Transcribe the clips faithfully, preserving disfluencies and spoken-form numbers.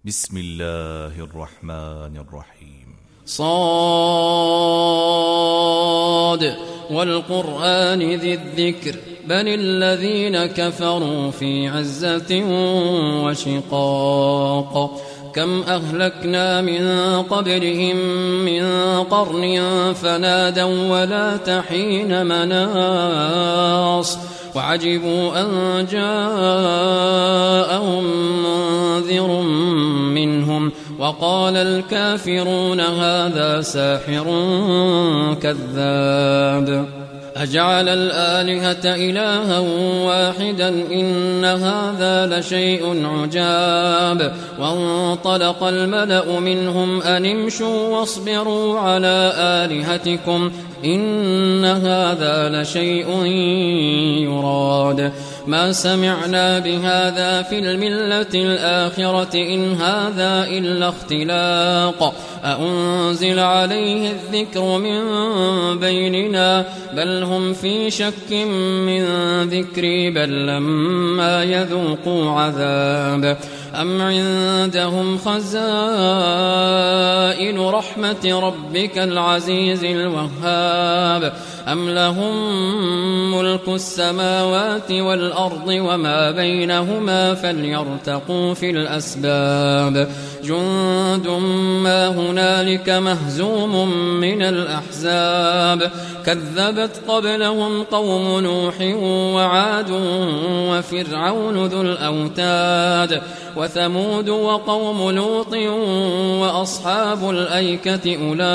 بسم الله الرحمن الرحيم. صاد والقرآن ذي الذكر بل الذين كفروا في عزة وشقاق كم أهلكنا من قبلهم من قرن فنادوا ولا تحين مناص وعجبوا أن جاءهم منذر منهم وقال الكافرون هذا ساحر كذاب أجعل الآلهة إلها واحدا إن هذا لشيء عجاب وانطلق الملأ منهم أن امشوا واصبروا على آلهتكم إن هذا لشيء يراد ما سمعنا بهذا في الملة الآخرة إن هذا إلا اختلاق أأنزل عليه الذكر من بيننا بل هم في شك من ذكري بل لما يذوقوا عذاب أم عندهم خزائن رحمة ربك العزيز الوهاب أم لهم ملك السماوات والأرض وما بينهما فليرتقوا في الأسباب جند ما هنالك مهزوم من الأحزاب كذبت قبلهم قوم نوح وعاد وفرعون ذو الأوتاد وثمود وقوم لوط وأصحاب الأيكة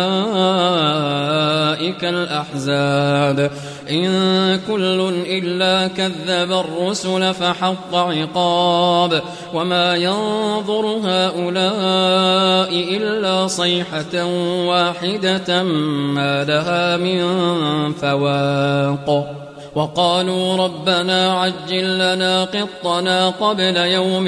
أولئك الأحزاب إن كل إلا كذب الرسل فحق عقاب وما ينظر هؤلاء إلا صيحة واحدة ما لها من فواق وقالوا ربنا عجل لنا قطنا قبل يوم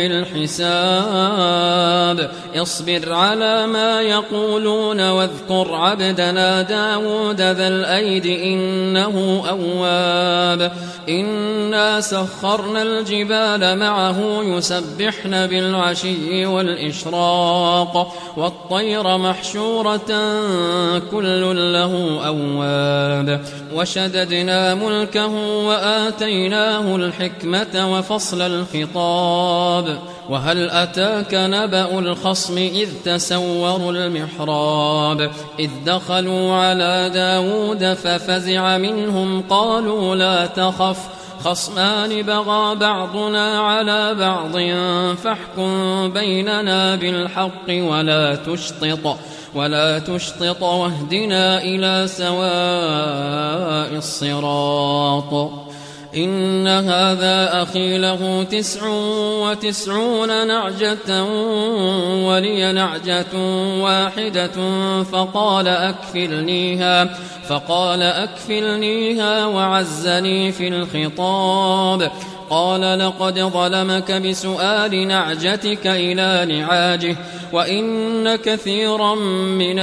الحساب اصبر على ما يقولون واذكر عبدنا داود ذا الأيد إنه أواب إنا سخرنا الجبال معه يسبحن بالعشي والإشراق والطير محشورة كل له أواب وشددنا ملكه وآتيناه الحكمة وفصل الخطاب وهل أتاك نبأ الخصم إذ تسوروا المحراب إذ دخلوا على داود ففزع منهم قالوا لا تخف خصمان بغى بعضنا على بعض فاحكم بيننا بالحق ولا تشطط ولا تشطط واهدنا إلى سواء الصراط إن هذا أخي له تسع وتسعون نعجة ولي نعجة واحدة فقال أكفلنيها فقال أكفلنيها وعزني في الخطاب قال لقد ظلمك بسؤال نعجتك إلى نعاجه وإن كثيرا من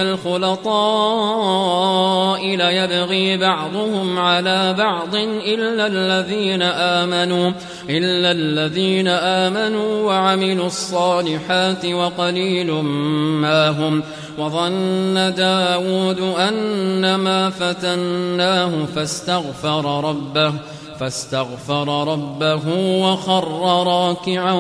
الخلطاء ليبغي بعضهم على بعض إلا الذين آمنوا إلا الذين آمنوا وعملوا الصالحات وقليل ما هم وظن داود أنما فتناه فاستغفر ربه فاستغفر ربه وخر راكعا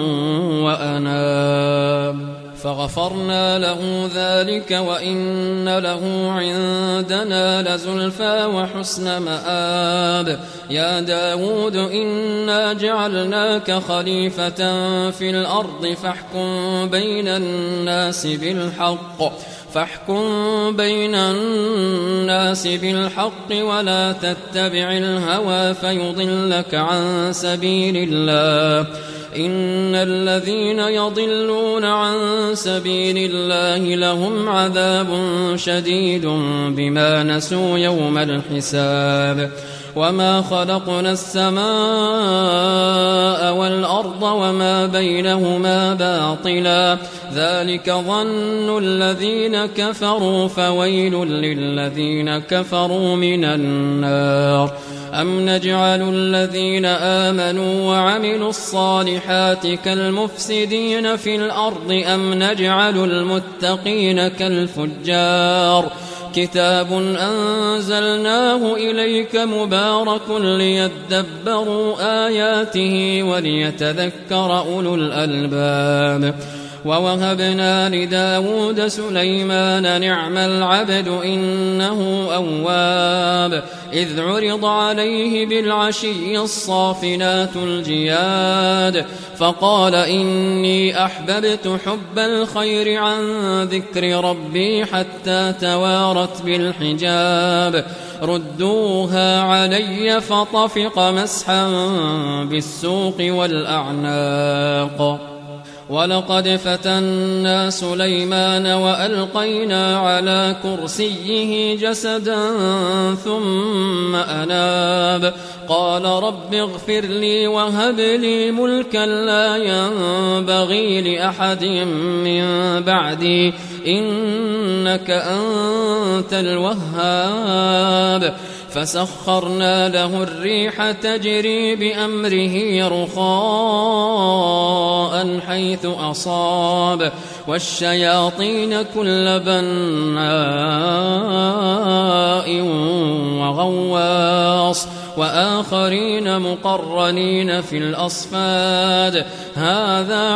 وأناب فغفرنا له ذلك وإن له عندنا لزلفى وحسن مآب يا داود إنا جعلناك خليفة في الأرض فاحكم بين الناس بالحق فاحكم بين الناس بالحق ولا تتبع الهوى فيضلك عن سبيل الله إن الذين يضلون عن سبيل الله لهم عذاب شديد بما نسوا يوم الحساب وما خلقنا السماء والأرض وما بينهما باطلا ذلك ظن الذين كفروا فويل للذين كفروا من النار أم نجعل الذين آمنوا وعملوا الصالحات كالمفسدين في الأرض أم نجعل المتقين كالفجار كتاب أنزلناه إليك مبارك ليدبروا آياته وليتذكر أولو الألباب ووهبنا لداود سليمان نعم العبد إنه أواب إذ عرض عليه بالعشي الصافنات الجياد فقال إني أحببت حب الخير عن ذكر ربي حتى توارت بالحجاب ردوها علي فطفق مسحا بالسوق والأعناق ولقد فتنا سليمان وألقينا على كرسيه جسدا ثم أناب قال رب اغفر لي وهب لي ملكا لا ينبغي لأحد من بعدي إنك أنت الوهاب فسخرنا له الريح تجري بأمره رخاء حيث أصاب والشياطين كل بناء وغواص وآخرين مقرنين في الأصفاد هذا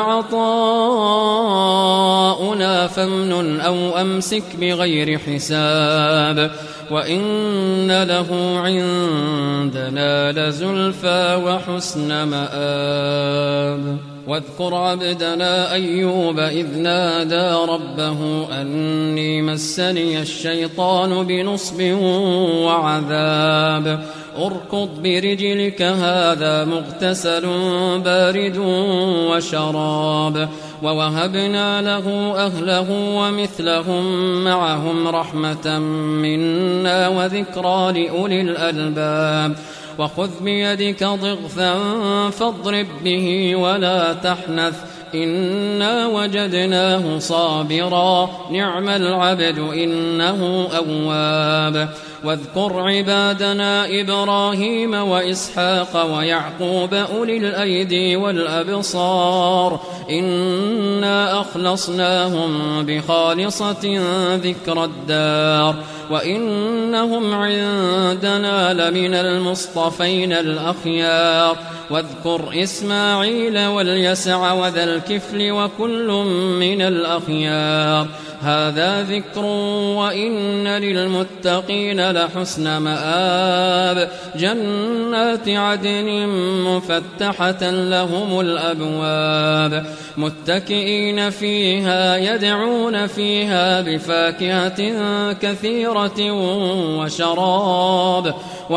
عطاؤنا فامنن أو أمسك بغير حساب وإن له عندنا لزلفى وحسن مآب واذكر عبدنا أيوب إذ نادى ربه أني مسني الشيطان بنصب وعذاب اركض برجلك هذا مغتسل بارد وشراب ووهبنا له أهله ومثلهم معهم رحمة منا وذكرى لأولي الألباب وخذ بيدك ضغثا فاضرب به ولا تحنث إنا وجدناه صابرا نعم العبد إنه أواب واذكر عبادنا إبراهيم وإسحاق ويعقوب أولي الأيدي والأبصار إنا أخلصناهم بخالصة ذكر الدار وإنهم عندنا لمن المصطفين الأخيار واذكر إسماعيل واليسع وذا الكفل وكل من الأخيار هذا ذكر وإن للمتقين لحسن مآب جنات عدن مفتحة لهم الأبواب متكئين فيها يدعون فيها بفاكهة كثيرة وشراب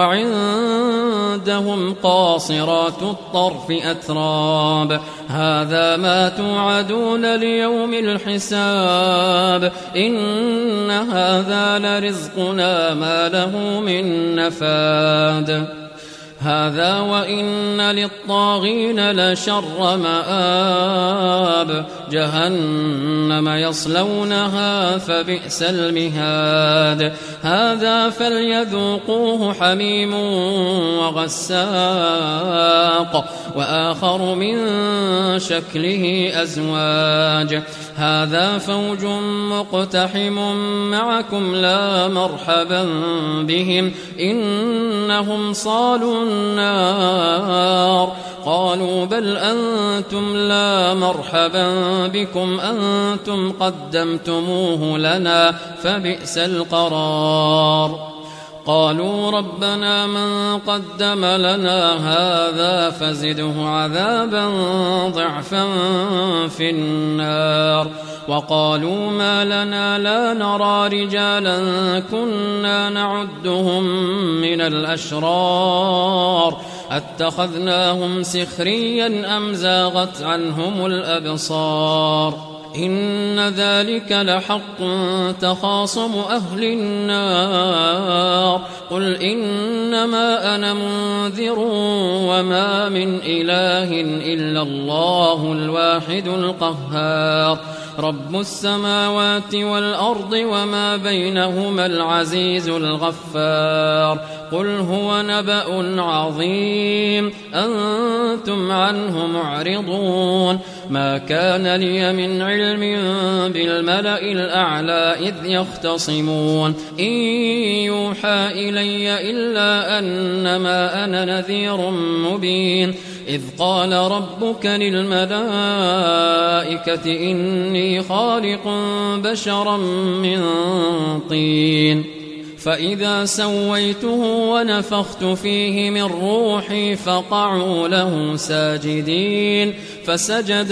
وعندهم قاصرات الطرف أتراب هذا ما توعدون ليوم الحساب إن هذا لرزقنا ما له من نفاد هذا وإن للطاغين لشر مآب جهنم يصلونها فبئس المهاد هذا فليذوقوه حميم وغساق وآخر من شكله أزواج هذا فوج مقتحم معكم لا مرحبا بهم إنهم صالوا النار قالوا بل أنتم لا مرحبا بكم أنتم قدمتموه لنا فبئس القرار قالوا ربنا من قدم لنا هذا فزده عذابا ضعفا في النار وقالوا ما لنا لا نرى رجالا كنا نعدهم من الأشرار أتخذناهم سخريا أم زاغت عنهم الأبصار إن ذلك لحق تخاصم أهل النار قل إنما أنا منذر وما من إله إلا الله الواحد القهار رب السماوات والأرض وما بينهما العزيز الغفار قل هو نبأ عظيم أنتم عنه معرضون ما كان لي من علم بالملأ الأعلى إذ يختصمون إن يوحى إلي إلا أنما أنا نذير مبين إذ قال ربك للملائكة إني خالق بشرا من طين فإذا سويته ونفخت فيه من روحي فقعوا له ساجدين فسجد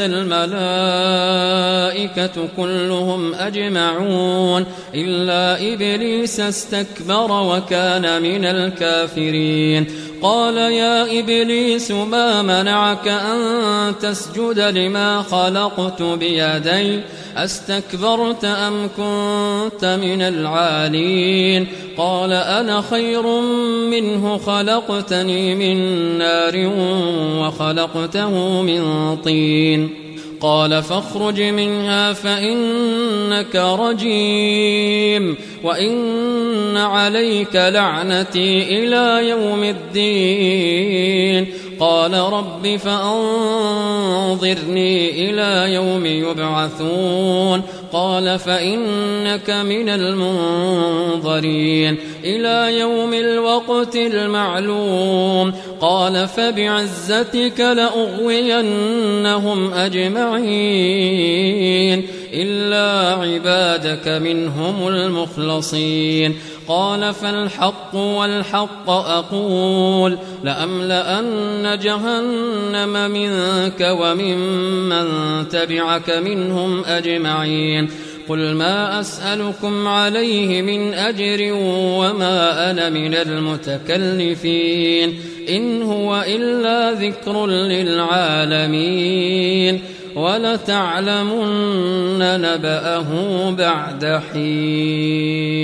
الملائكة كلهم أجمعون إلا إبليس استكبر وكان من الكافرين قال يا إبليس ما منعك أن تسجد لما خلقت بيدي أستكبرت أم كنت من العالين قال أنا خير منه خلقتني من نار وخلقته من طين قال فاخرج منها فإنك رجيم وإن عليك لعنتي إلى يوم الدين قال رب فأنظرني إلى يوم يبعثون قال فإنك من المنظرين إلى يوم الوقت المعلوم قال فبعزتك لأغوينهم أجمعين إلا عبادك منهم المخلصين قال فالحق والحق أقول لأملأن جهنم منك وممن تبعك منهم أجمعين قل ما أسألكم عليه من أجر وما أنا من المتكلفين إن هو إلا ذكر للعالمين ولتعلمن نبأه بعد حين.